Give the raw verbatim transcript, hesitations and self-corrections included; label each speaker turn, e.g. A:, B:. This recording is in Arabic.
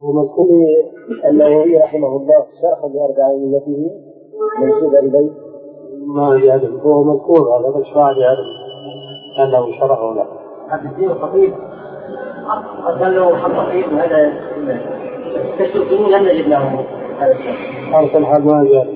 A: ومذكور النووي رحمه الله شرحا لأربعينيته منسوب إليه
B: ما يعلم، هو مذكور هذا بس ما يعلم أنه شرحه له.
C: هذا الدين الخطيب قال له خطيب هذا تشركين لم نجد له هذا الشيء.
B: أرسل حال ما يعلم.